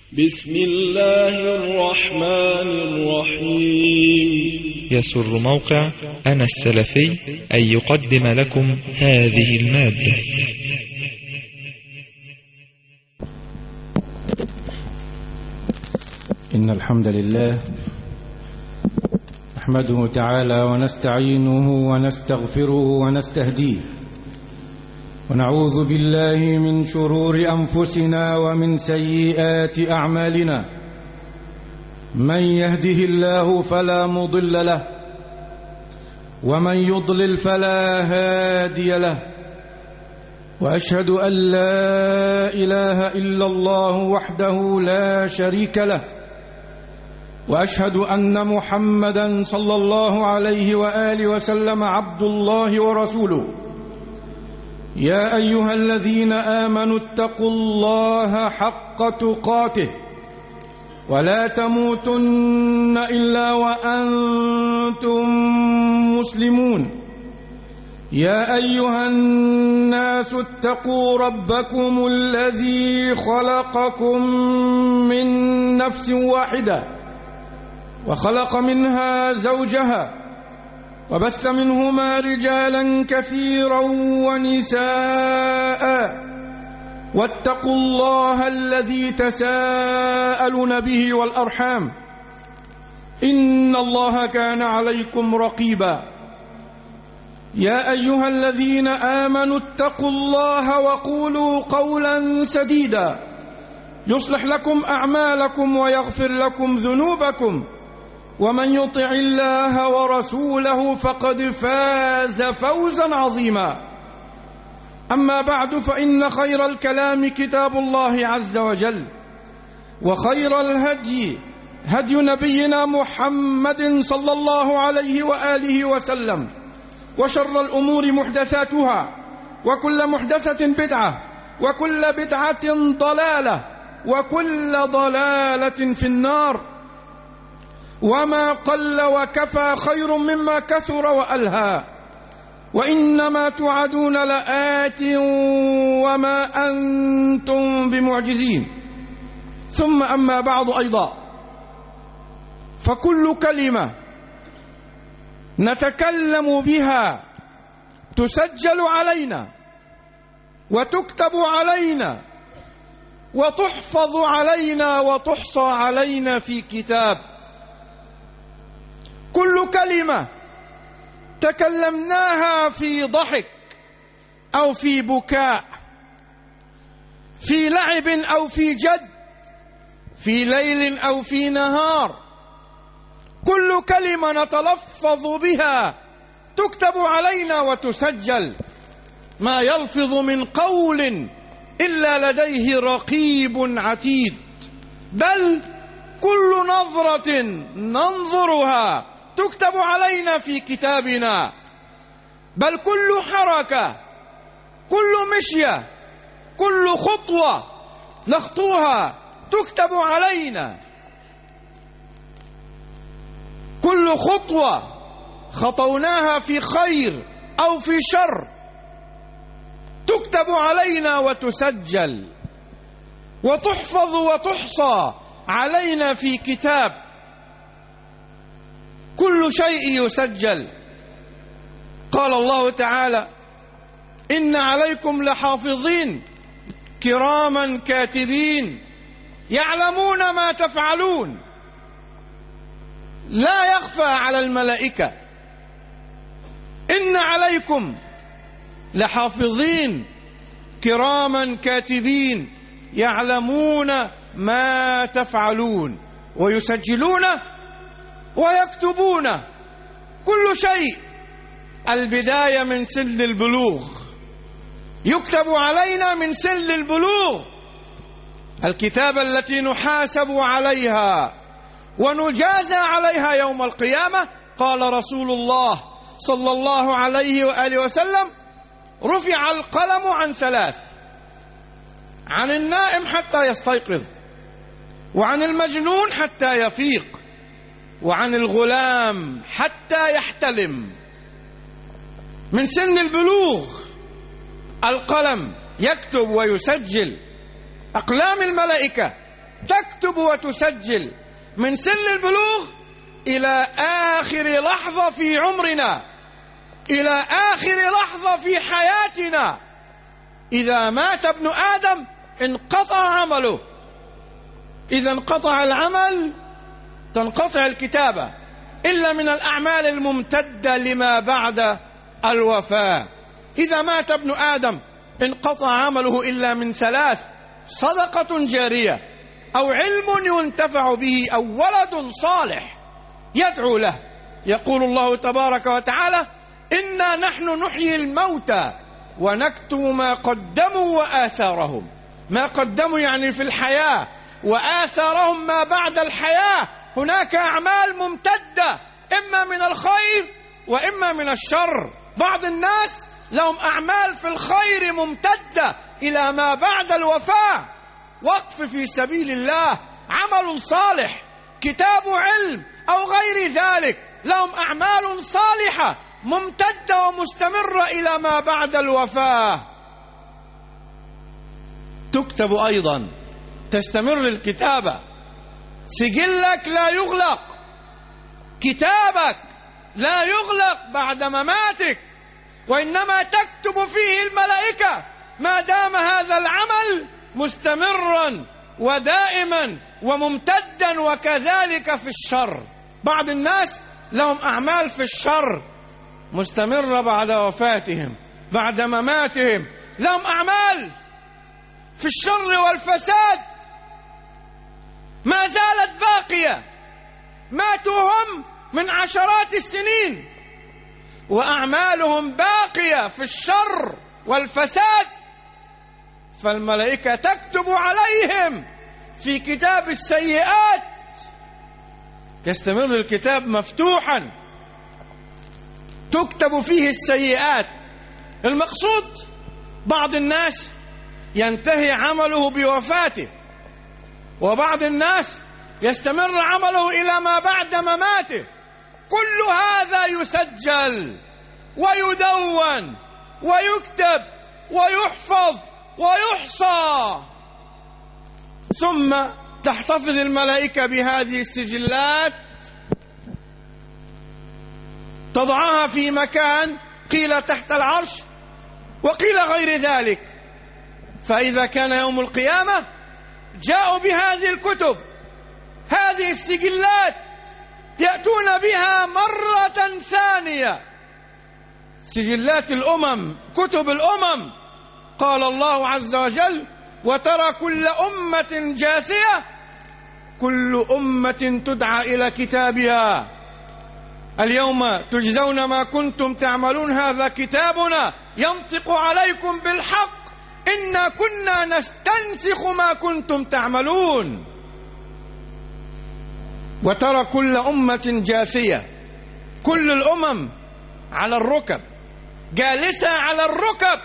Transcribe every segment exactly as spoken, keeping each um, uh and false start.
بسم الله الرحمن الرحيم. يسر موقع أنا السلفي أن يقدم لكم هذه المادة. إن الحمد لله نحمده تعالى ونستعينه ونستغفره ونستهديه، ونعوذ بالله من شرور أنفسنا ومن سيئات أعمالنا. من يهده الله فلا مضل له، ومن يضلل فلا هادي له، وأشهد أن لا إله إلا الله وحده لا شريك له، وأشهد أن محمدا صلى الله عليه وآله وسلم عبد الله ورسوله. يا أيها الذين آمنوا اتقوا الله حق تقاته ولا تموتن إلا وأنتم مسلمون. يا أيها الناس اتقوا ربكم الذي خلقكم من نفس واحدة وخلق منها زوجها وبث منهما رجالا كثيرا ونساء، واتقوا الله الذي تساءلون به والأرحام، إن الله كان عليكم رقيبا. يا أيها الذين آمنوا اتقوا الله وقولوا قولا سديدا يصلح لكم أعمالكم ويغفر لكم ذنوبكم، ومن يطع الله ورسوله فقد فاز فوزا عظيما. أما بعد، فإن خير الكلام كتاب الله عز وجل، وخير الهدي هدي نبينا محمد صلى الله عليه وآله وسلم، وشر الأمور محدثاتها، وكل محدثة بدعة، وكل بدعة ضلالة، وكل ضلالة في النار. وما قل وكفى خير مما كثر وألهى، وإنما توعدون لآت وما أنتم بمعجزين. ثم أما بعد أيضا، فكل كلمة نتكلم بها تسجل علينا وتكتب علينا وتحفظ علينا وتحصى علينا في كتاب. كل كلمة تكلمناها في ضحك أو في بكاء، في لعب أو في جد، في ليل أو في نهار، كل كلمة نتلفظ بها تكتب علينا وتسجل. ما يلفظ من قول إلا لديه رقيب عتيد، بل كل نظرة ننظرها تكتب علينا في كتابنا، بل كل حركة، كل مشية، كل خطوة نخطوها تكتب علينا. كل خطوة خطوناها في خير أو في شر تكتب علينا وتسجل وتحفظ وتحصى علينا في كتاب. كل شيء يسجل. قال الله تعالى: إن عليكم لحافظين كراما كاتبين يعلمون ما تفعلون. لا يخفى على الملائكة. إن عليكم لحافظين كراما كاتبين يعلمون ما تفعلون ويسجلون ويكتبون كل شيء. البداية من سن البلوغ يكتب علينا من سن البلوغ، الكتابة التي نحاسب عليها ونجازى عليها يوم القيامة. قال رسول الله صلى الله عليه وآله وسلم: رفع القلم عن ثلاث: عن النائم حتى يستيقظ، وعن المجنون حتى يفيق، وعن الغلام حتى يحتلم. من سن البلوغ القلم يكتب ويسجل. أقلام الملائكة تكتب وتسجل من سن البلوغ إلى آخر لحظة في عمرنا، إلى آخر لحظة في حياتنا. إذا مات ابن آدم انقطع عمله. إذا انقطع العمل تنقطع الكتابة، إلا من الأعمال الممتدة لما بعد الوفاة. إذا مات ابن آدم انقطع عمله إلا من ثلاث: صدقة جارية، أو علم ينتفع به، أو ولد صالح يدعو له. يقول الله تبارك وتعالى: إنا نحن نحيي الموتى ونكتب ما قدموا وآثارهم. ما قدموا يعني في الحياة، وآثارهم ما بعد الحياة. هناك أعمال ممتدة، إما من الخير وإما من الشر. بعض الناس لهم أعمال في الخير ممتدة إلى ما بعد الوفاة: وقف في سبيل الله، عمل صالح، كتاب علم، أو غير ذلك. لهم أعمال صالحة ممتدة ومستمرة إلى ما بعد الوفاة. تكتب أيضا، تستمر الكتابة. سجلك لا يغلق، كتابك لا يغلق بعد مماتك، وإنما تكتب فيه الملائكة ما دام هذا العمل مستمرا ودائما وممتدا. وكذلك في الشر، بعض الناس لهم أعمال في الشر مستمرة بعد وفاتهم، بعد مماتهم. لهم أعمال في الشر والفساد ما زالت باقية، ماتوا هم من عشرات السنين وأعمالهم باقية في الشر والفساد، فالملائكة تكتب عليهم في كتاب السيئات. يستمر الكتاب مفتوحا تكتب فيه السيئات. المقصود بعض الناس ينتهي عمله بوفاته، وبعض الناس يستمر عمله إلى ما بعد مماته. كل هذا يسجل ويدون ويكتب ويحفظ ويحصى، ثم تحتفظ الملائكة بهذه السجلات، تضعها في مكان، قيل تحت العرش وقيل غير ذلك. فإذا كان يوم القيامة جاءوا بهذه الكتب، هذه السجلات، يأتون بها مرة ثانية. سجلات الأمم، كتب الأمم. قال الله عز وجل: وترى كل أمة جاثية، كل أمة تدعى إلى كتابها، اليوم تجزون ما كنتم تعملون، هذا كتابنا ينطق عليكم بالحق، إنا كنا نستنسخ ما كنتم تعملون. وترى كل أمة جاثية، كل الأمم على الركب، جالسة على الركب.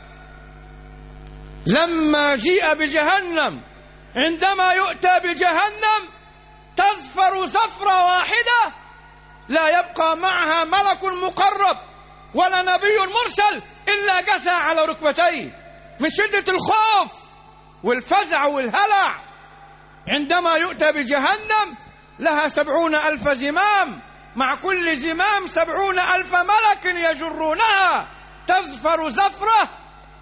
لما جيء بجهنم، عندما يؤتى بجهنم تزفر زفرة واحدة، لا يبقى معها ملك مقرب ولا نبي مرسل إلا جثى على ركبتيه من شدة الخوف والفزع والهلع. عندما يؤتى بجهنم لها سبعون ألف زمام، مع كل زمام سبعون ألف ملك يجرونها، تزفر زفرة،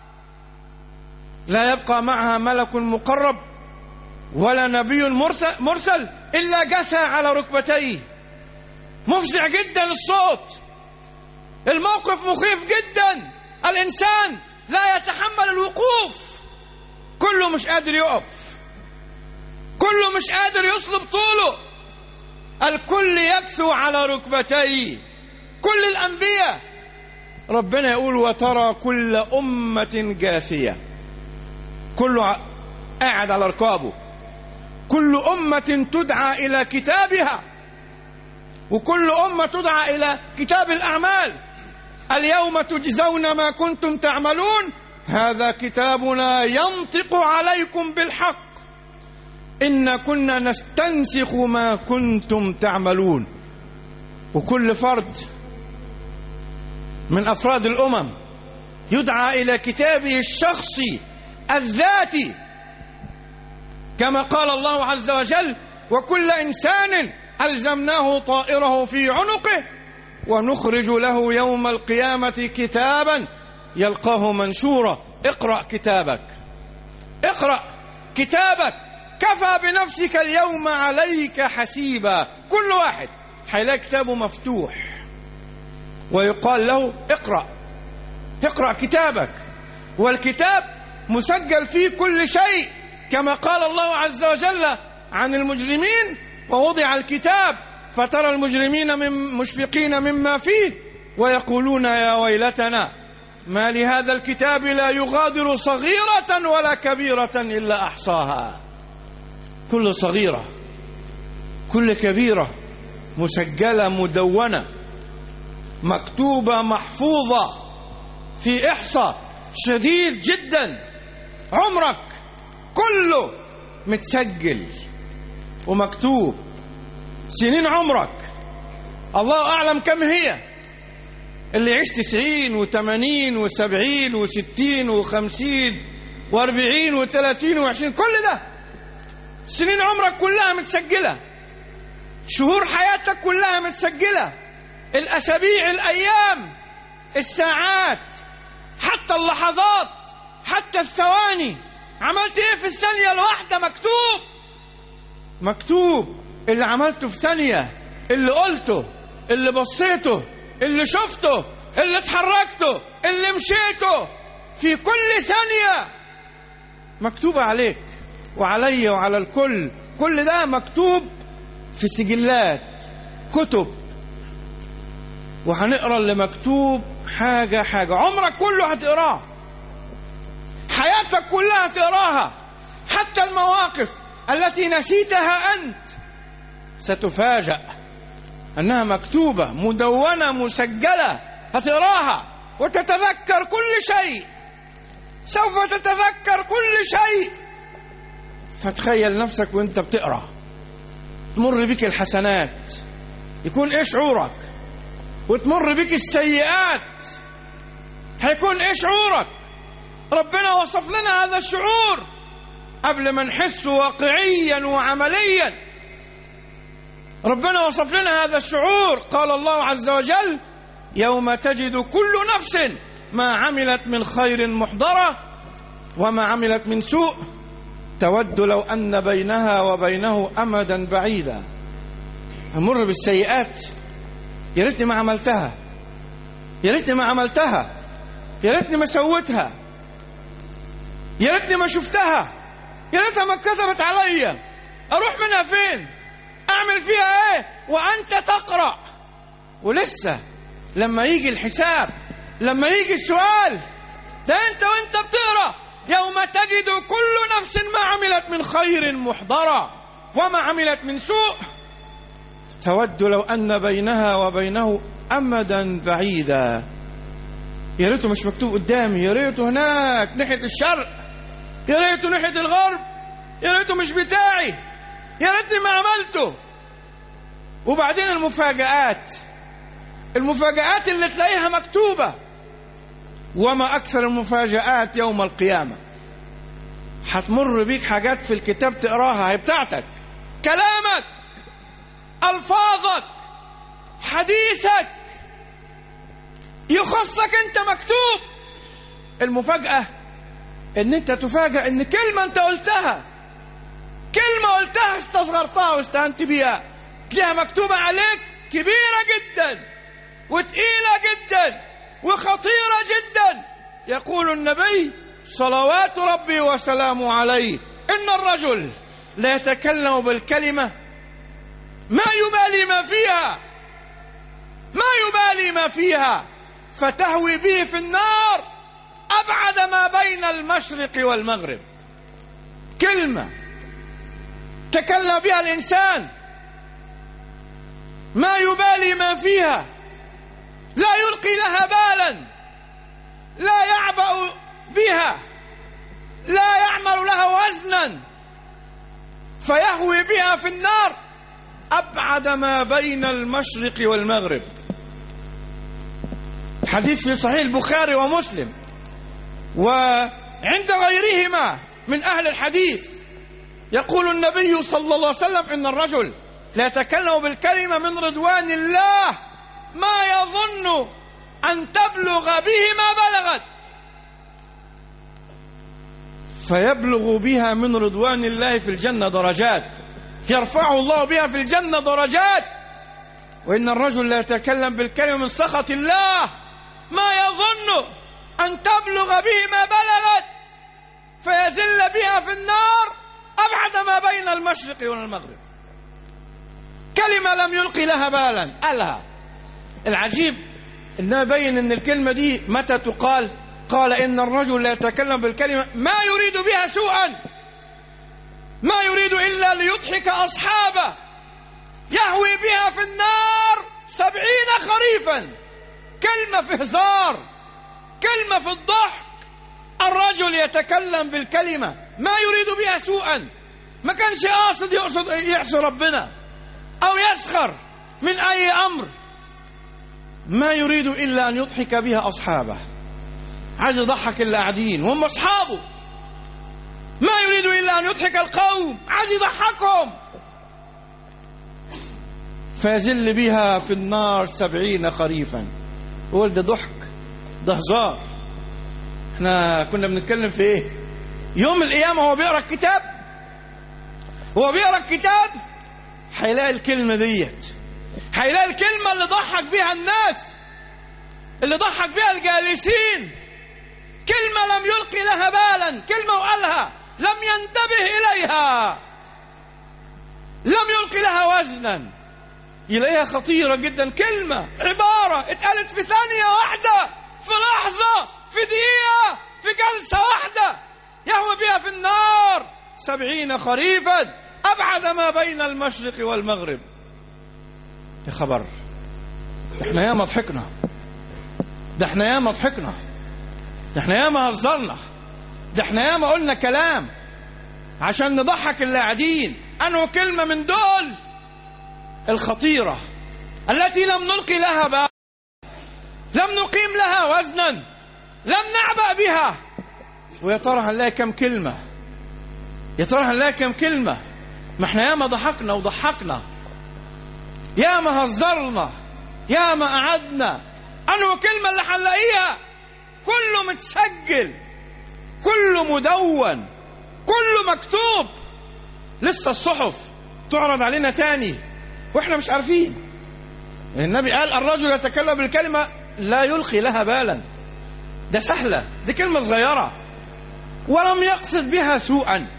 لا يبقى معها ملك مقرب ولا نبي مرسل, مرسل إلا جثى على ركبتيه. مفزع جدا الصوت، الموقف مخيف جدا، الإنسان لا يتحمل الوقوف، كله مش قادر يقف، كله مش قادر يصلب طوله، الكل يكسو على ركبتيه، كل الأنبياء. ربنا يقول: وترى كل أمة جاثية، كله قاعد على ركابه، كل أمة تدعى إلى كتابها، وكل أمة تدعى إلى كتاب الأعمال. اليوم تجزون ما كنتم تعملون، هذا كتابنا ينطق عليكم بالحق، إن كنا نستنسخ ما كنتم تعملون. وكل فرد من أفراد الأمم يدعى إلى كتابه الشخصي الذاتي، كما قال الله عز وجل: وكل إنسان ألزمناه طائره في عنقه ونخرج له يوم القيامة كتابا يلقاه منشورا. اقرأ كتابك، اقرأ كتابك، كفى بنفسك اليوم عليك حسيبا. كل واحد هيلاقي كتابه مفتوح ويقال له: اقرأ، اقرأ كتابك. والكتاب مسجل فيه كل شيء، كما قال الله عز وجل عن المجرمين: ووضع الكتاب فترى المجرمين من مشفقين مما فيه ويقولون يا ويلتنا ما لهذا الكتاب لا يغادر صغيرة ولا كبيرة إلا أحصاها. كل صغيرة، كل كبيرة مسجلة مدونة مكتوبة محفوظة في إحصاء شديد جدا. عمرك كله متسجل ومكتوب. سنين عمرك الله أعلم كم هي، اللي عشت تسعين وثمانين وسبعين وستين وخمسين واربعين وثلاثين وعشرين، كل ده سنين عمرك كلها متسجلة. شهور حياتك كلها متسجلة، الأسابيع، الأيام، الساعات، حتى اللحظات، حتى الثواني. عملت ايه في الثانية الواحدة مكتوب، مكتوب. اللي عملته في ثانية، اللي قلته، اللي بصيته، اللي شفته، اللي اتحركته، اللي مشيته، في كل ثانية مكتوبة عليك وعلي وعلى الكل. كل ده مكتوب في سجلات، كتب. وهنقرأ اللي مكتوب حاجة حاجة. عمرك كله هتقراه، حياتك كلها هتقراها، حتى المواقف التي نسيتها أنت ستفاجأ أنها مكتوبة مدونة مسجلة. هتقراها وتتذكر كل شيء، سوف تتذكر كل شيء. فتخيل نفسك وانت بتقرأ، تمر بك الحسنات، يكون ايه شعورك؟ وتمر بك السيئات، هيكون ايه شعورك؟ ربنا وصف لنا هذا الشعور قبل ما نحسه واقعيا وعمليا. ربنا وصف لنا هذا الشعور، قال الله عز وجل: يوم تجد كل نفس ما عملت من خير محضرة وما عملت من سوء تود لو أن بينها وبينه أمدا بعيدا. أمر بالسيئات، يا ريتني ما عملتها، يا ريتني ما عملتها، يا ريتني ما سويتها، يا ريتني ما شفتها، يا ريتها ما اتكتبت عليا. أروح منها فين؟ أعمل فيها إيه وأنت تقرأ؟ ولسه لما يجي الحساب، لما يجي السؤال، ده أنت وأنت بتقرأ: يوم تجد كل نفس ما عملت من خير محضرة وما عملت من سوء تود لو أن بينها وبينه أمدا بعيدا. يا ريته مش مكتوب قدامي، يا ريته هناك ناحية الشرق، يا ريته ناحية الغرب، يا ريته مش بتاعي، يا ريتني ما عملته. وبعدين المفاجآت، المفاجآت اللي تلاقيها مكتوبة. وما أكثر المفاجآت يوم القيامة. هتمر بيك حاجات في الكتاب تقراها، هي بتاعتك، كلامك، ألفاظك، حديثك، يخصك أنت مكتوب. المفاجأة ان انت تفاجأ ان كلمة انت قلتها، كلمة قلتها استصغرتها واستهنت بيها، تلاقيها مكتوبة عليك كبيرة جدا وتقيلة جدا وخطيرة جدا. يقول النبي صلوات ربي وسلامه عليه: إن الرجل لا يتكلم بالكلمة ما يبالي ما فيها، ما يبالي ما فيها فتهوي به في النار أبعد ما بين المشرق والمغرب. كلمة تكلم بها الإنسان ما يبالي ما فيها، لا يلقي لها بالا، لا يعبأ بها، لا يعمل لها وزنا، فيهوي بها في النار أبعد ما بين المشرق والمغرب. حديث في صحيح البخاري ومسلم وعند غيرهما من أهل الحديث. يقول النبي صلى الله عليه وسلم إن الرجل لا يتكلم بالكلمة من رضوان الله ما يظن أن تبلغ به ما بلغت، فيبلغ بها من رضوان الله في الجنة درجات، يرفعه الله بها في الجنة درجات. وإن الرجل لا يتكلم بالكلمة من سخط الله ما يظن أن تبلغ به ما بلغت، فيزل بها في النار أبعد ما بين المشرق والمغرب. كلمة لم يلقي لها بالا قالها. العجيب إنه يبين أن الكلمة دي متى تقال. قال إن الرجل لا يتكلم بالكلمة ما يريد بها سوءا، ما يريد إلا ليضحك أصحابه، يهوي بها في النار سبعين خريفا. كلمة في هزار، كلمة في الضحك. الرجل يتكلم بالكلمة ما يريد بها سوءا، ما كانش قاصد يقصد يعصي ربنا أو يسخر من أي أمر، ما يريد إلا أن يضحك بها أصحابه، عايز يضحك اللي قاعدين وهم أصحابه. ما يريد إلا أن يضحك القوم، عايز يضحكهم. فيزل بها في النار سبعين خريفا. يقول ده ضحك، ده هزار. احنا كنا بنتكلم في ايه؟ يوم القيامة هو بيقرأ الكتاب، هو بيقرأ الكتاب هيلاقي الكلمة ديت، هيلاقي الكلمة اللي ضحك بها الناس، اللي ضحك بها الجالسين. كلمة لم يلقي لها بالا، كلمة وقالها لم ينتبه إليها، لم يلقي لها وزنا، يلاقيها خطيرة جدا. كلمة، عبارة اتقالت في ثانية واحدة، في لحظة، في دقيقة، في جلسة واحدة، يهوي بها في النار سبعين خريفا أبعد ما بين المشرق والمغرب. يا خبر، ده احنا ياما ضحكنا، ده احنا ياما ضحكنا، ده احنا ياما هزرنا، ده احنا ياما قلنا كلام عشان نضحك اللي قاعدين. أنه كلمة من دول الخطيرة التي لم نلقي لها بال، لم نقيم لها وزنا، لم نعبأ بها. ويا ترى هنلاقي كم كلمة، يا ترى هنلاقي كم كلمة. ما احنا ياما ضحكنا وضحكنا، ياما هزرنا، ياما قعدنا. أنه كلمة اللي هنلاقيها كله متسجل، كله مدون، كله مكتوب. لسه الصحف تعرض علينا تاني واحنا مش عارفين. النبي قال الرجل يتكلم بالكلمة لا يلقي لها بالا. ده سهلة، دي كلمة صغيرة ولم يقصد بها سوءا،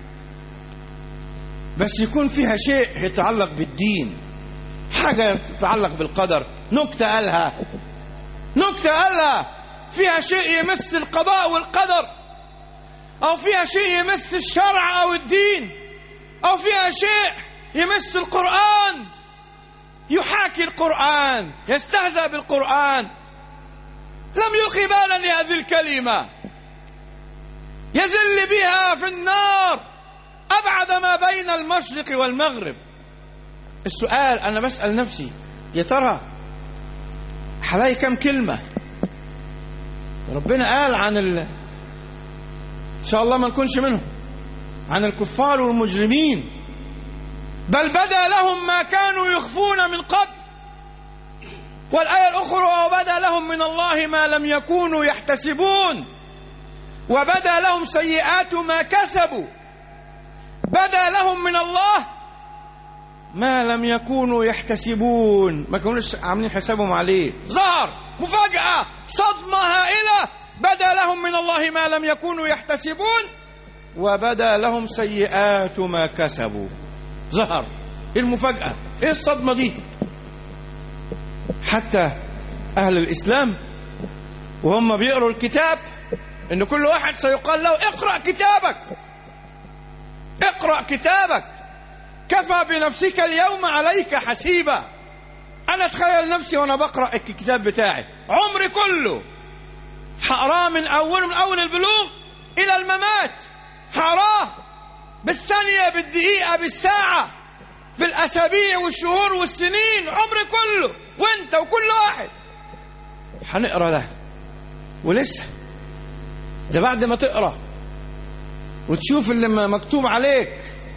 بس يكون فيها شيء يتعلق بالدين، حاجة تتعلق بالقدر، نكتة قالها، نكتة قالها فيها شيء يمس القضاء والقدر، أو فيها شيء يمس الشرع أو الدين، أو فيها شيء يمس القرآن، يحاكي القرآن، يستهزأ بالقرآن. لم يلقي بالا لهذه الكلمة، يزل بها في النار أبعد ما بين المشرق والمغرب. السؤال أنا بسأل نفسي، يا ترى حلاقي كم كلمة؟ ربنا قال عن ال... إن شاء الله ما نكونش منهم، عن الكفار والمجرمين، بل بدا لهم ما كانوا يخفون من قبل. والآية الأخرى وبدا لهم من الله ما لم يكونوا يحتسبون، وبدا لهم سيئات ما كسبوا. بدا لهم من الله ما لم يكونوا يحتسبون، ما كانوش عاملين حسابهم عليه. ظهر مفاجأة، صدمة هائلة. بدا لهم من الله ما لم يكونوا يحتسبون، وبدا لهم سيئات ما كسبوا. ظهر المفاجأة، ايه الصدمة دي؟ حتى أهل الإسلام وهم بيقروا الكتاب إن كل واحد سيقال له اقرأ كتابك، اقرأ كتابك، كفى بنفسك اليوم عليك حسيبا. أنا أتخيل نفسي وأنا بقرأ الكتاب بتاعي، عمري كله حقراه من أول من أول البلوغ إلى الممات، حقراه بالثانية بالدقيقة بالساعة بالأسابيع والشهور والسنين، عمري كله. وانت وكل واحد هنقرأ ده. ولسه ده بعد ما تقرأ وتشوف اللي مكتوب عليك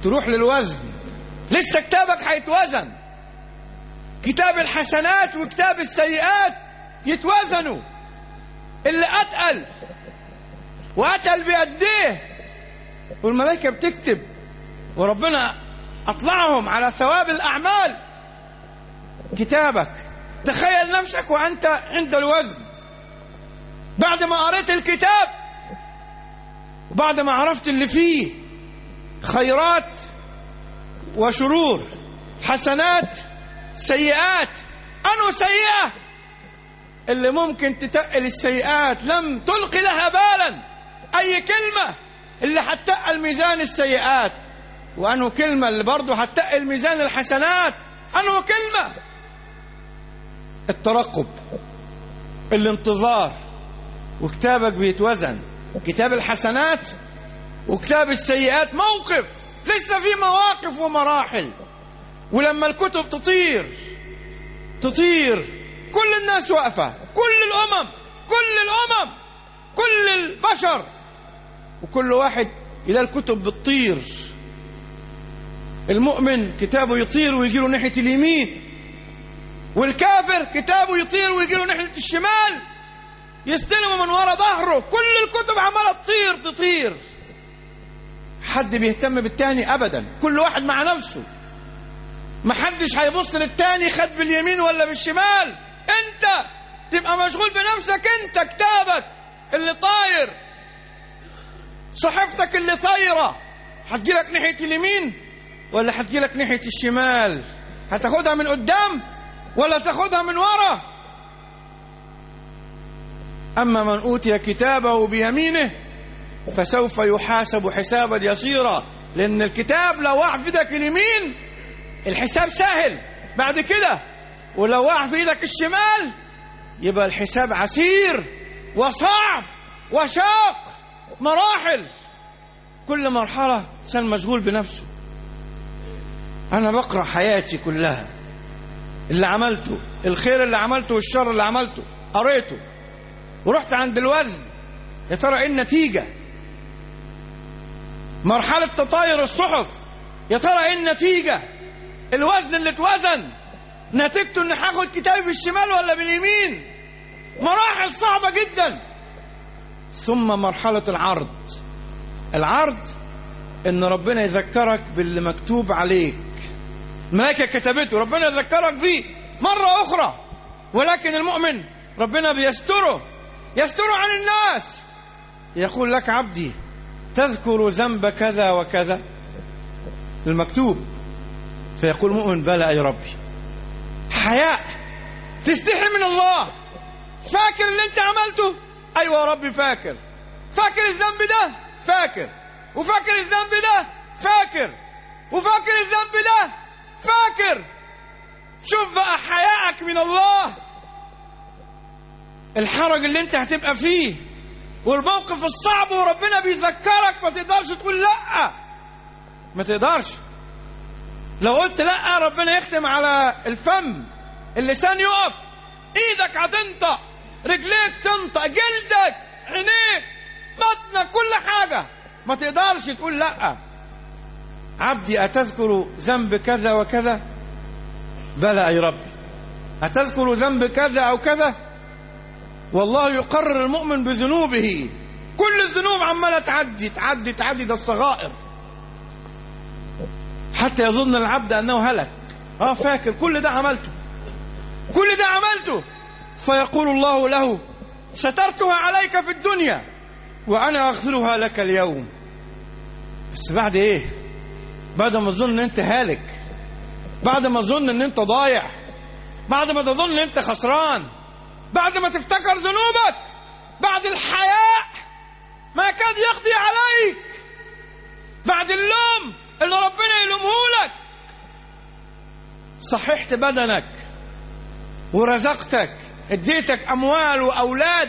تروح للوزن. لسه كتابك هيتوزن، كتاب الحسنات وكتاب السيئات يتوزنوا. اللي أتقل وأتقل بيديه، والملائكة بتكتب، وربنا أطلعهم على ثواب الأعمال كتابك. تخيل نفسك وأنت عند الوزن بعد ما قريت الكتاب وبعد ما عرفت اللي فيه خيرات وشرور، حسنات سيئات. أنو سيئة اللي ممكن تتقل السيئات لم تلقي لها بالا، أي كلمة اللي هتتقل ميزان السيئات، وأنو كلمة اللي برضو هتتقل ميزان الحسنات. أنو كلمة الترقب، الانتظار، وكتابك بيتوزن، كتاب الحسنات وكتاب السيئات موقف، لسه في مواقف ومراحل. ولما الكتب تطير تطير كل الناس واقفة، كل الأمم كل الأمم كل البشر، وكل واحد إلى الكتب بتطير. المؤمن كتابه يطير ويجيله ناحية اليمين، والكافر كتابه يطير ويجيله ناحية الشمال، يستلمه من وراء ظهره. كل الكتب عمالة تطير تطير، حد بيهتم بالتاني أبدا، كل واحد مع نفسه، محدش هيبص للتاني خد باليمين ولا بالشمال. انت تبقى مشغول بنفسك، انت كتابك اللي طاير، صحيفتك اللي طايرة، هتجيلك ناحية اليمين ولا هتجيلك ناحية الشمال؟ هتاخدها من قدام ولا تاخدها من ورا؟ أما من أوتي كتابه بيمينه فسوف يحاسب حسابا يسيرا، لأن الكتاب لو وقع في ايدك اليمين الحساب سهل بعد كده، ولو وقع في ايدك الشمال يبقى الحساب عسير وصعب وشاق، مراحل. كل مرحلة إنسان مشغول بنفسه. أنا بقرأ حياتي كلها، اللي عملته، الخير اللي عملته والشر اللي عملته قريته، ورحت عند الوزن، يا ترى ايه النتيجة؟ مرحلة تطاير الصحف، يا ترى ايه النتيجة؟ الوزن اللي اتوزن نتيجته ان هاخد كتابي بالشمال ولا باليمين؟ مراحل صعبة جدا. ثم مرحلة العرض. العرض ان ربنا يذكرك باللي مكتوب عليك، الملائكة كتبته، ربنا يذكرك بيه مرة أخرى. ولكن المؤمن ربنا بيستره، يستره عن الناس. يقول لك عبدي تذكر ذنب كذا وكذا المكتوب، فيقول المؤمن بلى يا ربي. حياء، تستحي من الله. فاكر اللي انت عملته؟ ايوه يا ربي فاكر. فاكر الذنب ده؟ فاكر. وفاكر الذنب ده؟ فاكر. وفاكر الذنب ده؟ فاكر. شوف بقى حياءك من الله، الحرج اللي انت هتبقى فيه والموقف الصعب، وربنا بيذكرك. ما تقدرش تقول لا، ما تقدرش. لو قلت لا ربنا يختم على الفم، اللسان يقف، ايدك هتنطق، رجليك تنطق، جلدك، عينيك، بطنك، كل حاجة. ما تقدرش تقول لا. عبدي أتذكر ذنب كذا وكذا؟ بلى أي ربي. أتذكر ذنب كذا أو كذا؟ والله يقرر المؤمن بذنوبه. كل الذنوب عمالة تعدي تعدي تعدي، ده الصغائر، حتى يظن العبد أنه هلك. آه فاكر كل ده عملته، كل ده عملته. فيقول الله له سترتها عليك في الدنيا وأنا أغفرها لك اليوم. بس بعد إيه؟ بعد ما تظن أن أنت هالك، بعد ما تظن أن أنت ضايع، بعد ما تظن أن أنت خسران، بعد ما تفتكر ذنوبك، بعد الحياء ما كاد يقضي عليك، بعد اللوم اللي ربنا يلومهولك. صححت بدنك ورزقتك، اديتك أموال وأولاد،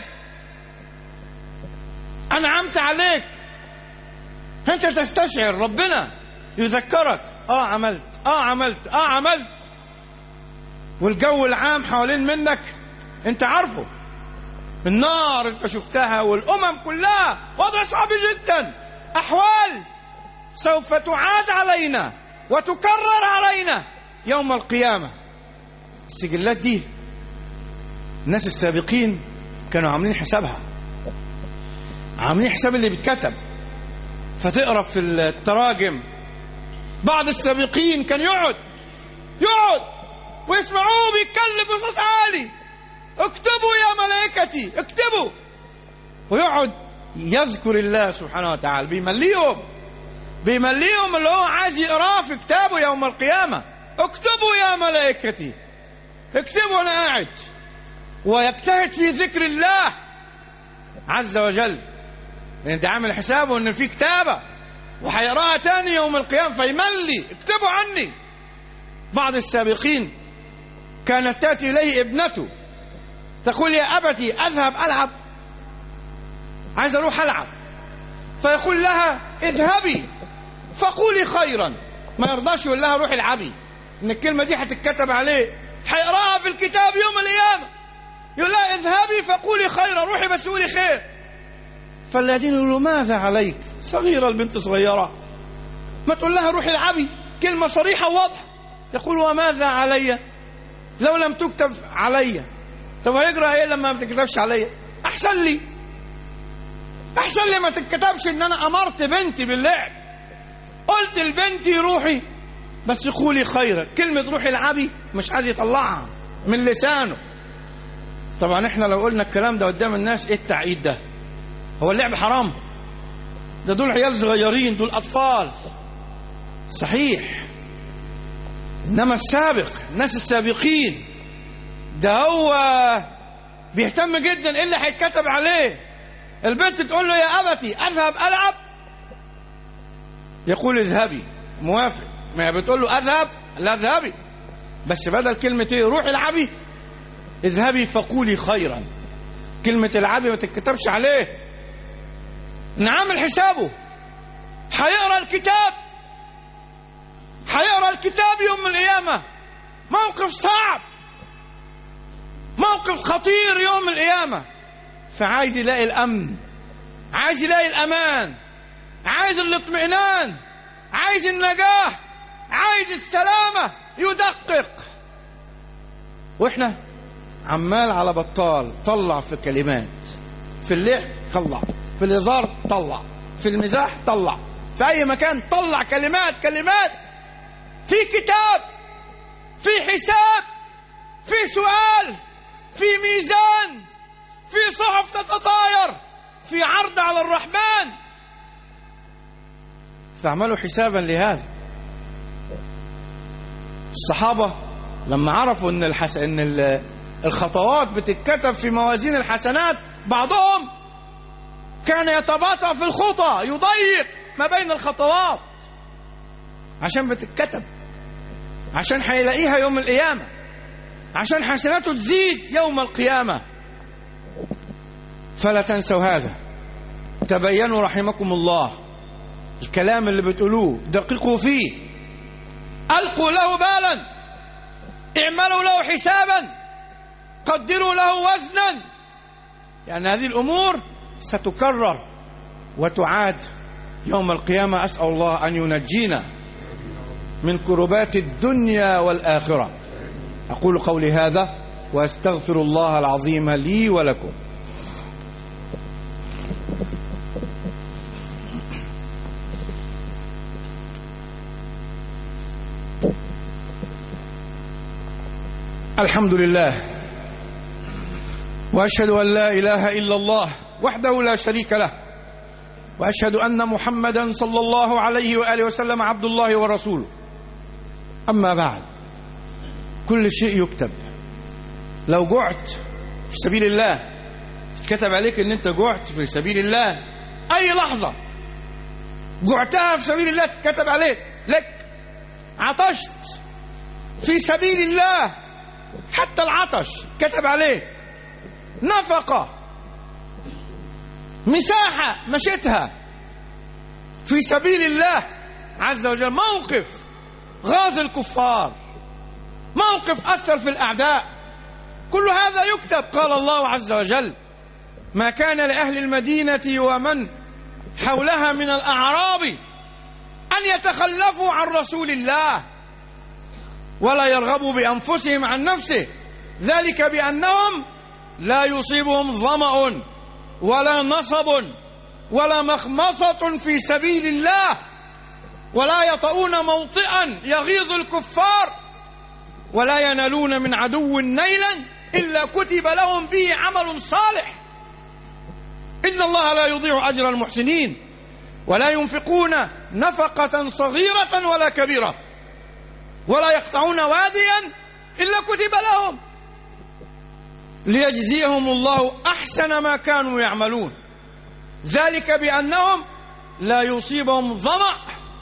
أنعمت عليك، أنت تستشعر ربنا يذكرك. آه عملت آه عملت آه عملت والجو العام حوالين منك أنت عارفه، النار أنت شفتها، والأمم كلها وضع صعب جدا، أحوال سوف تعاد علينا وتكرر علينا يوم القيامة. السجلات دي الناس السابقين كانوا عاملين حسابها، عاملين حساب اللي بيتكتب. فتقرأ في التراجم بعض السابقين كان يقعد يقعد ويسمعوه بيتكلم بصوت عالي: اكتبوا يا ملائكتي اكتبوا، ويقعد يذكر الله سبحانه وتعالى، بيمليهم بيمليهم اللي هو عايز يقراه في كتابه يوم القيامة. اكتبوا يا ملائكتي اكتبوا، انا قاعد، ويجتهد في ذكر الله عز وجل، لان ده عامل حسابه ان في كتابة وهيقراها تاني يوم القيامة، فيملي: اكتبوا عني. بعض السابقين كانت تأتي إليه ابنته تقول: يا أبتي أذهب ألعب، عايز أروح ألعب، فيقول لها: اذهبي فقولي خيرا. ما يرضاش يقول لها روحي العبي، إن الكلمة دي هتتكتب عليه، هيقراها في الكتاب يوم القيامة. يقول لها: اذهبي فقولي خيرا، روحي بس قولي خير. فالذين يقولوا: ماذا عليك؟ صغيرة، البنت صغيرة، ما تقول لها روحي العبي، كلمة صريحة وواضحة. يقول: وماذا علي لو لم تكتب علي؟ طب هيجرى ايه لما ما تكتبش علي؟ احسن لي احسن لي ما تتكتبش ان انا امرت بنتي باللعب، قلت لبنتي روحي بس قولي خيرا. كلمة روحي العبي مش عايز يطلعها من لسانه. طبعا احنا لو قلنا الكلام ده قدام الناس: ايه التعقيد ده؟ هو اللعب حرام؟ ده دول عيال صغيرين، دول اطفال. صحيح، انما السابق، الناس السابقين، ده هو بيهتم جدا ايه اللي هيتكتب عليه. البنت تقول له: يا ابتي اذهب العب، يقول: اذهبي. موافق. ما بتقول له اذهب، لا اذهبي، بس بدل كلمة ايه روحي العبي، اذهبي فقولي خيرا. كلمة العبي ما تتكتبش عليه. نعمل حسابه، هيقرا الكتاب، هيقرا الكتاب يوم القيامة. موقف صعب، موقف خطير يوم القيامة. فعايز يلاقي الأمن، عايز يلاقي الأمان، عايز الاطمئنان، عايز النجاة، عايز السلامة، يدقق. واحنا عمال على بطال طلع في كلمات، في اللعب طلع، في الهزار طلع، في المزاح طلع، في أي مكان طلع كلمات كلمات. في كتاب، في حساب، في سؤال، في ميزان، في صحف تتطاير، في عرض على الرحمن. فاعملوا حسابا لهذا. الصحابة لما عرفوا ان الحس... ان الخطوات بتتكتب في موازين الحسنات، بعضهم كان يتباطأ في الخطى، يضيق ما بين الخطوات عشان بتتكتب، عشان هيلاقيها يوم القيامة، عشان حسناته تزيد يوم القيامة. فلا تنسوا هذا، تبينوا رحمكم الله. الكلام اللي بتقولوه دققوا فيه، ألقوا له بالا، اعملوا له حسابا، قدروا له وزنا، لأن هذه الأمور ستكرر وتعاد يوم القيامة. أسأل الله أن ينجينا من كربات الدنيا والآخرة. أقول قولي هذا وأستغفر الله العظيم لي ولكم. الحمد لله، وأشهد أن لا إله إلا الله وحده لا شريك له، وأشهد أن محمدا صلى الله عليه وآله وسلم عبد الله ورسوله. أما بعد، كل شيء يكتب. لو جعت في سبيل الله اتكتب عليك ان انت جعت في سبيل الله. اي لحظة جعتها في سبيل الله تتكتب عليك لك. عطشت في سبيل الله، حتى العطش كتب عليك. نفقة، مساحة مشيتها في سبيل الله عز وجل. موقف غاز الكفار، موقف أثر في الأعداء، كل هذا يكتب. قال الله عز وجل: ما كان لأهل المدينة ومن حولها من الأعراب أن يتخلفوا عن رسول الله ولا يرغبوا بأنفسهم عن نفسه، ذلك بأنهم لا يصيبهم ظمأ ولا نصب ولا مخمصة في سبيل الله، ولا يطؤون موطئا يغيظ الكفار، ولا ينالون من عدو نيلا إلا كتب لهم به عمل صالح. إن الله لا يضيع أجر المحسنين. ولا ينفقون نفقة صغيرة ولا كبيرة، ولا يقطعون واديا إلا كتب لهم ليجزيهم الله أحسن ما كانوا يعملون، ذلك بأنهم لا يصيبهم ظمأ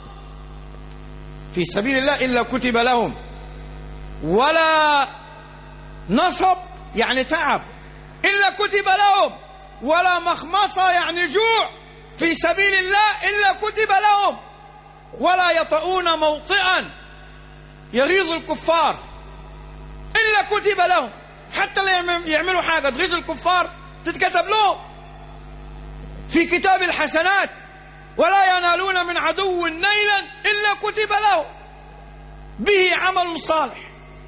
في سبيل الله إلا كتب لهم، ولا نصب يعني تعب إلا كتب لهم، ولا مخمصة يعني جوع في سبيل الله إلا كتب لهم، ولا يطؤون موطئا يغيظ الكفار إلا كتب لهم. حتى لا يعملوا حاجة تغيظ الكفار تتكتب لهم في كتاب الحسنات. ولا ينالون من عدو نيلا إلا كتب لهم به عمل صالح.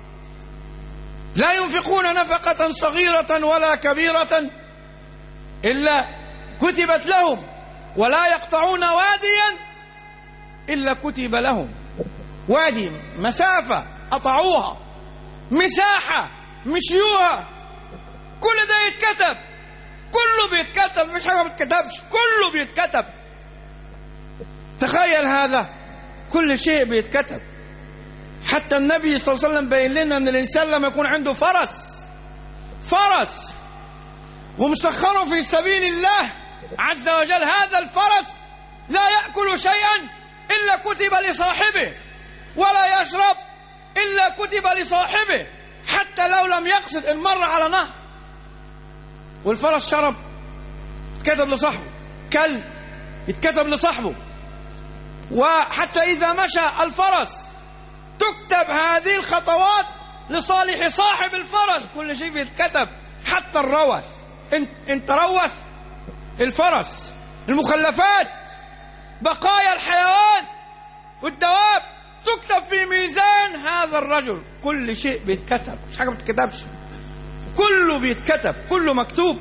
لا ينفقون نفقة صغيرة ولا كبيرة إلا كتبت لهم، ولا يقطعون واديا إلا كتب لهم. وادي مسافة قطعوها، مساحة مشيوها، كل ده يتكتب، كله بيتكتب، مش حاجة ما بتكتبش، كله بيتكتب. تخيل هذا، كل شيء بيتكتب. حتى النبي صلى الله عليه وسلم بين لنا أن الإنسان لما يكون عنده فرس فرس ومسخره في سبيل الله عز وجل، هذا الفرس لا يأكل شيئا إلا كتب لصاحبه، ولا يشرب إلا كتب لصاحبه، حتى لو لم يقصد إن مر على نهر والفرس شرب يتكتب لصاحبه، كلب يتكتب لصاحبه. وحتى إذا مشى الفرس تكتب هذه الخطوات لصالح صاحب الفرس، كل شيء بيتكتب، حتى الروث، إن تروث الفرس، المخلفات، بقايا الحيوان والدواب تكتب في ميزان هذا الرجل. كل شيء بيتكتب، مش حاجة ما بتتكتبش، كله بيتكتب، كله مكتوب.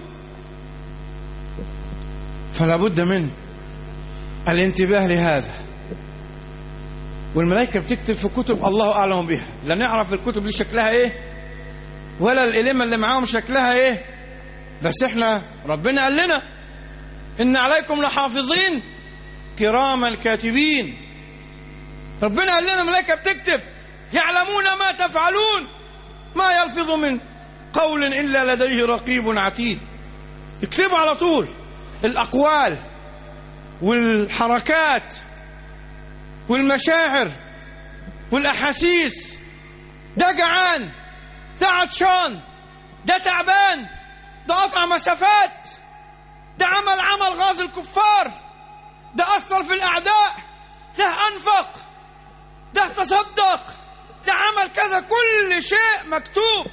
فلا بد من الانتباه لهذا. والملائكة بتكتب في كتب الله أعلم بها، لا نعرف الكتب دي شكلها إيه ولا الإلمة اللي معاهم شكلها إيه، بس إحنا ربنا قال لنا إن عليكم لحافظين كراما الكاتبين. ربنا قال لنا الملائكة بتكتب، يعلمون ما تفعلون، ما يلفظ من قول إلا لديه رقيب عتيد. يكتبوا على طول الأقوال والحركات والمشاعر والأحاسيس، ده جعان، ده عطشان، ده تعبان، ده قطع مسافات، ده عمل عمل غاز الكفار، ده أثر في الأعداء، ده أنفق، ده تصدق، ده عمل كذا، كل شيء مكتوب.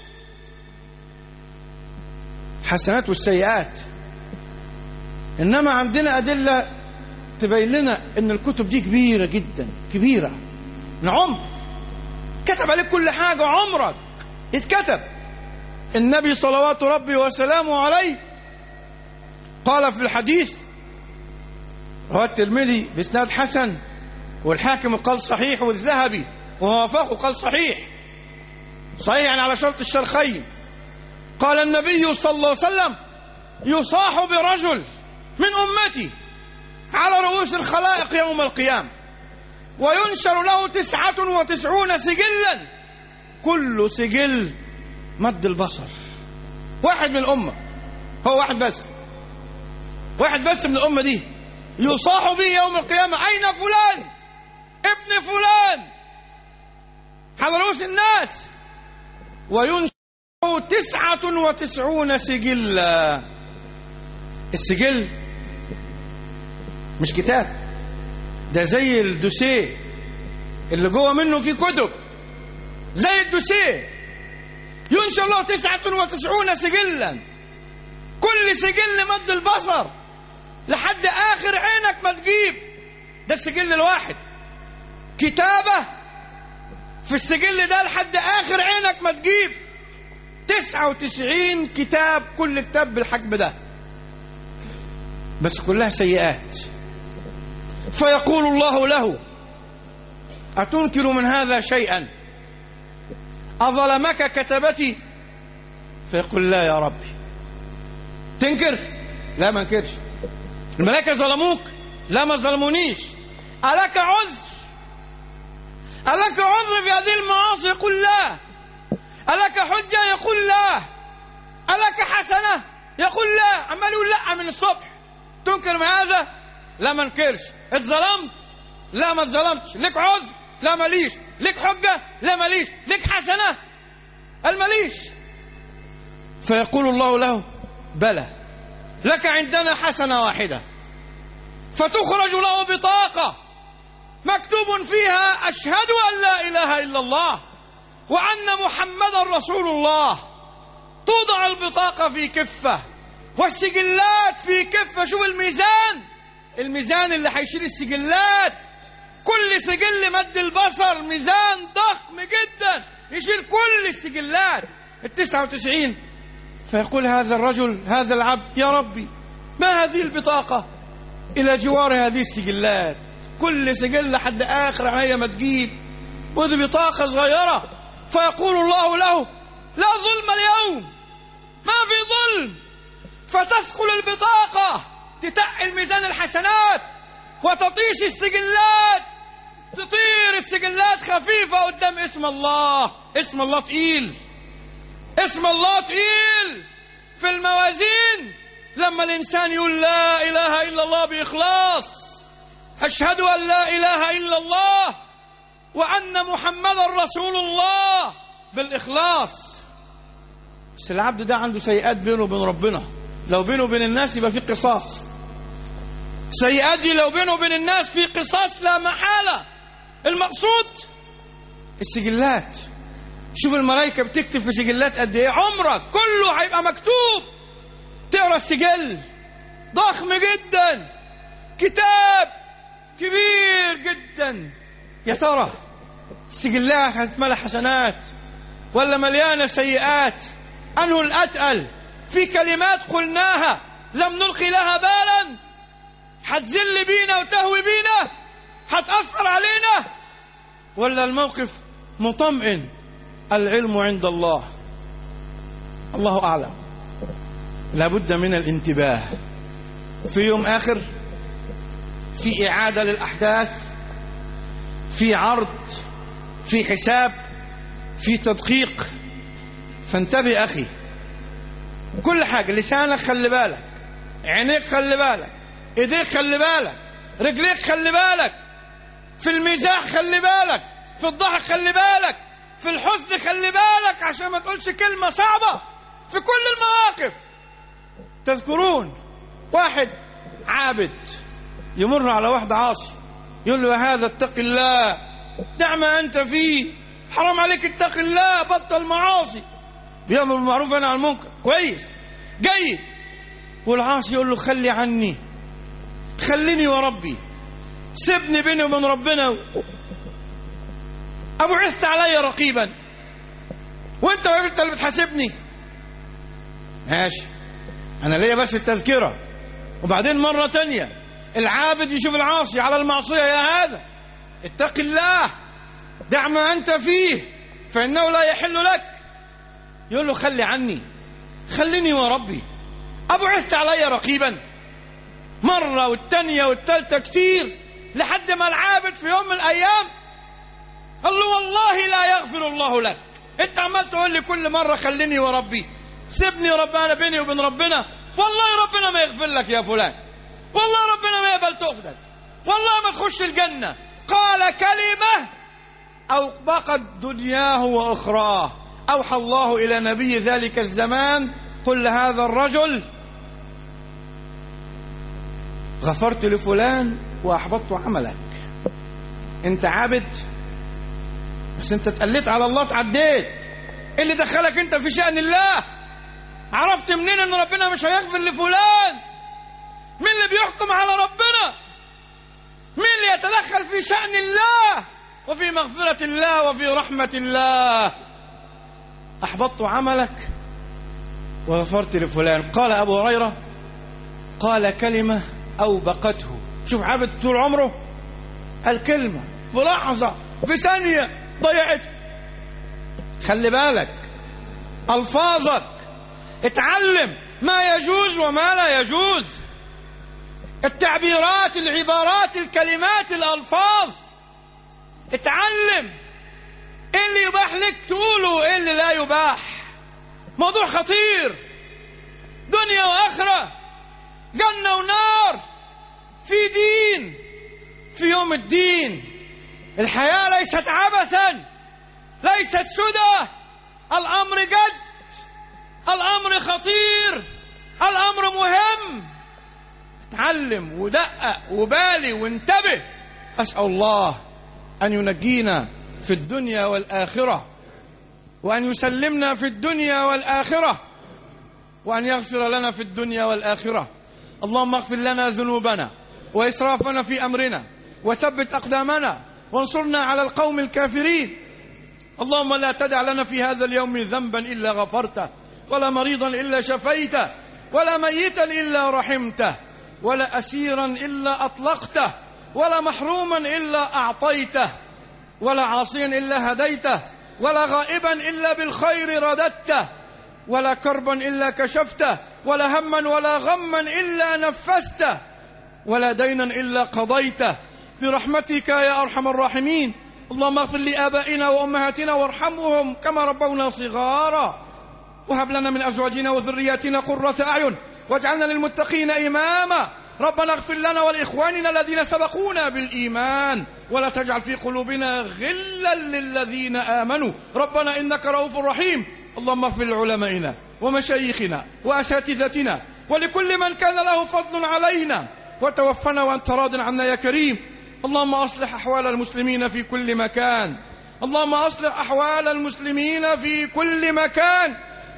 حسنات والسيئات. إنما عندنا أدلة تبين لنا إن الكتب دي كبيرة جدا، كبيرة من عمر، كتب عليك كل حاجة، عمرك اتكتب. النبي صلوات ربي وسلامه عليه قال في الحديث، رواه الترمذي بإسناد حسن، والحاكم قال صحيح، والذهبي ووافقه قال صحيح، صحيح يعني على شرط الشيخين. قال النبي صلى الله عليه وسلم: يصاح برجل من أمتي على رؤوس الخلائق يوم القيامة، وينشر له تسعة وتسعون سجلا، كل سجل مد البصر. واحد من الأمة، هو واحد بس، واحد بس من الأمة دي، يصاح به يوم القيامة: أين فلان ابن فلان، على رؤوس الناس، وينشر له تسعة وتسعون سجلا. السجل مش كتاب، ده زي الدوسيه اللي جوه منه فيه كتب، زي الدوسيه. ينشر له تسعة وتسعون سجلا، كل سجل مد البصر لحد آخر عينك ما تجيب، ده السجل الواحد. كتابة في السجل ده لحد آخر عينك ما تجيب تسعة وتسعين كتاب، كل كتاب بالحجم ده، بس كلها سيئات. فيقول الله له: أتنكر من هذا شيئا؟ أظلمك كتبتي؟ فيقول: لا يا ربي. تنكر؟ لا ما انكرش. الملائكة ظلموك؟ لا ما ظلمونيش. ألك عذر؟ ألك عذر في هذه المعاصي؟ يقول لا. ألك حجة؟ يقول لا. ألك حسنة؟ يقول لا. عمال يقول لا من الصبح. تنكر من هذا؟ لا ما انكرش. اتظلمت؟ لا ما اتظلمتش. لك عذر؟ لا ماليش. لك حجة؟ لا ماليش. لك حسنة؟ قال ماليش. فيقول الله له: بلى، لك عندنا حسنة واحدة. فتخرج له بطاقة مكتوب فيها: أشهد أن لا إله إلا الله وأن محمدا رسول الله. توضع البطاقة في كفة والسجلات في كفة. شوف الميزان، الميزان اللي هيشيل السجلات، كل سجل مد البصر، ميزان ضخم جدا يشيل كل السجلات التسعة وتسعين. فيقول هذا الرجل، هذا العبد: يا ربي، ما هذه البطاقة إلى جوار هذه السجلات؟ كل سجل لحد آخر عينيا ما تجيب، ودي بطاقة صغيرة. فيقول الله له: لا ظلم اليوم، ما في ظلم. فتثقل البطاقة، تتقل ميزان الحسنات وتطيش السجلات، تطير السجلات خفيفة قدام اسم الله. اسم الله تقيل، اسم الله تقيل في الموازين. لما الإنسان يقول لا إله إلا الله بإخلاص، أشهد أن لا إله إلا الله وأن محمدا رسول الله بالإخلاص. بس العبد ده عنده سيئات بينه وبين ربنا، لو بينه وبين الناس يبقى في قصاص. سيئات دي لو بينه وبين الناس في قصاص لا محالة. المقصود السجلات. شوف الملائكة بتكتب في سجلات قد ايه، عمرك كله هيبقى مكتوب. تقرأ السجل ضخم جدا، كتاب كبير جدا. يا ترى السجلات هتملى حسنات ولا مليانة سيئات؟ أنه الأتقل؟ في كلمات قلناها لم نلقي لها بالا، هتزل بينا وتهوي بينا، هتأثر علينا، ولا الموقف مطمئن؟ العلم عند الله، الله أعلم. لابد من الانتباه. في يوم آخر، في إعادة للأحداث، في عرض، في حساب، في تدقيق. فانتبه أخي، كل حاجة. لسانك خلي بالك، عينيك خلي بالك، ايديك خلي بالك، رجليك خلي بالك، في المزاح خلي بالك، في الضحك خلي بالك، في الحزن خلي بالك، عشان ما تقولش كلمة صعبة في كل المواقف. تذكرون واحد عابد يمر على واحد عاصي، يقول له: هذا اتق الله، دع ما أنت فيه، حرام عليك، اتق الله، بطل معاصي. بيأمر بالمعروف وينهى عن المنكر، كويس جيد. والعاصي يقول له: خلي عني، خليني وربي، سيبني بيني وبين ربنا، أبعثت علي رقيبا وانت وقفت اللي بتحاسبني. ماشي، أنا ليا بس التذكرة. وبعدين مرة تانية العابد يشوف العاصي على المعصية: يا هذا اتق الله، دع ما أنت فيه فإنه لا يحل لك. يقول له: خلي عني، خليني وربي، أبعثت علي رقيبا. مرة والتانية والتالتة كتير، لحد ما العابد في يوم من الأيام قال له: والله لا يغفر الله لك، انت عمال تقول لي كل مرة خليني وربي، سيبني ربنا بيني وبين ربنا، والله ربنا ما يغفر لك يا فلان، والله ربنا ما يقبل توبتك، والله ما تخش الجنة. قال كلمة أوبقت دنياه وأخراه. أوحى الله إلى نبي ذلك الزمان: قل لهذا الرجل: غفرت لفلان وأحبطت عملك. انت عابد بس انت اتقلت على الله، تعديت. ايه اللي دخلك انت في شأن الله؟ عرفت منين ان ربنا مش هيغفر لفلان؟ مين اللي بيحكم على ربنا؟ مين اللي يتدخل في شأن الله؟ وفي مغفرة الله وفي رحمة الله. أحبطت عملك وغفرت لفلان. قال أبو هريرة قال كلمة أوبقته. شوف عبد طول عمره الكلمة في لحظة في ثانية ضيعت. خلي بالك ألفاظك، اتعلم ما يجوز وما لا يجوز، التعبيرات، العبارات، الكلمات، الألفاظ. اتعلم ايه اللي يباح لك تقوله وايه اللي لا يباح. موضوع خطير، دنيا وآخرة، جنة ونار، في دين، في يوم الدين. الحياة ليست عبثا، ليست سدى، الأمر جد، الأمر خطير، الأمر مهم. اتعلم ودقق وبالي وانتبه. أسأل الله أن ينجينا في الدنيا والآخرة، وأن يسلمنا في الدنيا والآخرة، وأن يغفر لنا في الدنيا والآخرة. اللهم اغفر لنا ذنوبنا وإسرافنا في أمرنا، وثبت أقدامنا، وانصرنا على القوم الكافرين. اللهم لا تدع لنا في هذا اليوم ذنبا إلا غفرته، ولا مريضا إلا شفيته، ولا ميتا إلا رحمته، ولا أسيرا إلا أطلقته، ولا محروما إلا أعطيته، ولا عاصيا إلا هديته، ولا غائبا إلا بالخير رددته، ولا كربا إلا كشفته، ولا هما ولا غما إلا نفسته، ولا دينا إلا قضيته، برحمتك يا أرحم الراحمين. اللهم اغفر لآبائنا وأمهاتنا وارحمهم كما ربونا صغارا، وهب لنا من أزواجنا وذرياتنا قرة أعين، واجعلنا للمتقين إماما. ربنا اغفر لنا ولإخواننا الذين سبقونا بالإيمان، ولا تجعل في قلوبنا غلا للذين آمنوا، ربنا إنك رؤوف رحيم. اللهم اغفر لعلمائنا ومشايخنا وأساتذتنا ولكل من كان له فضل علينا، وتوفنا وأنت راض عنا يا كريم. اللهم أصلح أحوال المسلمين في كل مكان، اللهم أصلح أحوال المسلمين في كل مكان.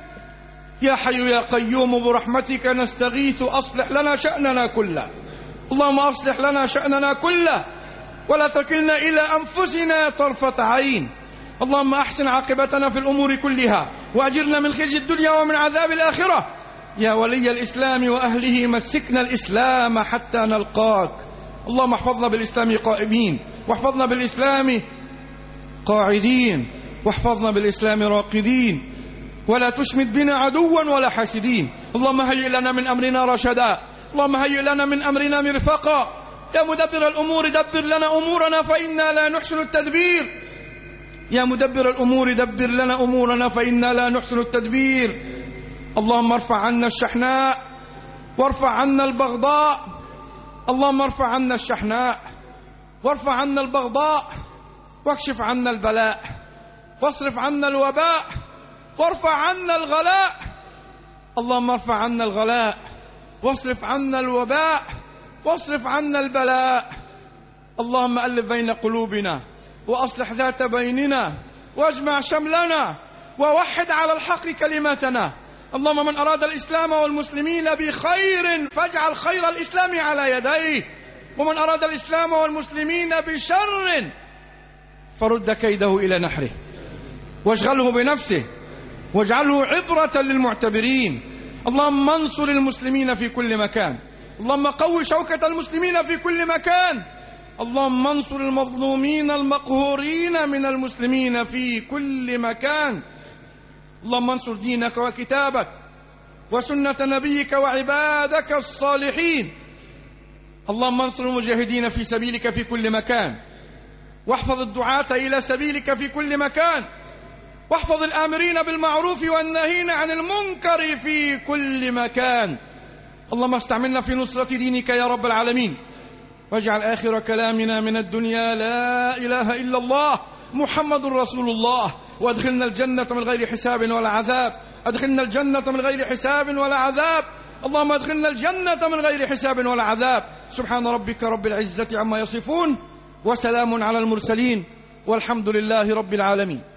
يا حي يا قيوم برحمتك نستغيث، أصلح لنا شأننا كله. اللهم أصلح لنا شأننا كله، ولا تكلنا إلى أنفسنا طرفة عين. اللهم أحسن عاقبتنا في الأمور كلها، وأجرنا من خزي الدنيا ومن عذاب الآخرة. يا ولي الإسلام وأهله مسكنا الإسلام حتى نلقاك. اللهم احفظنا بالإسلام قائمين، واحفظنا بالإسلام قاعدين، واحفظنا بالإسلام راقدين، ولا تشمت بنا عدوا ولا حاسدين. اللهم هيئ لنا من أمرنا رشدا، اللهم هيئ لنا من أمرنا مرفقا. يا مدبر الأمور دبر لنا أمورنا فإنا لا نحسن التدبير. يا مدبر الأمور دبر لنا أمورنا فإنا لا نحسن التدبير. اللهم ارفع عنا الشحناء، وارفع عنا البغضاء. اللهم ارفع عنا الشحناء، وارفع عنا البغضاء، واكشف عنا البلاء، واصرف عنا الوباء، وارفع عنا الغلاء. اللهم ارفع عنا الغلاء، واصرف عنا الوباء، واصرف عنا البلاء. اللهم ألف بين قلوبنا، وأصلح ذات بيننا، واجمع شملنا، ووحد على الحق كلماتنا. اللهم من أراد الإسلام والمسلمين بخير فاجعل خير الإسلام على يديه، ومن أراد الإسلام والمسلمين بشر فرد كيده إلى نحره، واشغله بنفسه، واجعله عبرة للمعتبرين. اللهم انصر المسلمين في كل مكان، اللهم قوي شوكة المسلمين في كل مكان. اللهم انصر المظلومين المقهورين من المسلمين في كل مكان. اللهم انصر دينك وكتابك وسنة نبيك وعبادك الصالحين. اللهم انصر المجاهدين في سبيلك في كل مكان، واحفظ الدعاة إلى سبيلك في كل مكان، واحفظ الآمرين بالمعروف والناهين عن المنكر في كل مكان. اللهم استعملنا في نصرة دينك يا رب العالمين، واجعل آخر كلامنا من الدنيا لا إله إلا الله محمد رسول الله، وادخلنا الجنة من غير حساب ولا عذاب. ادخلنا الجنة من غير حساب ولا عذاب. اللهم ادخلنا الجنة من غير حساب ولا عذاب. سبحان ربك رب العزة عما يصفون، وسلام على المرسلين، والحمد لله رب العالمين.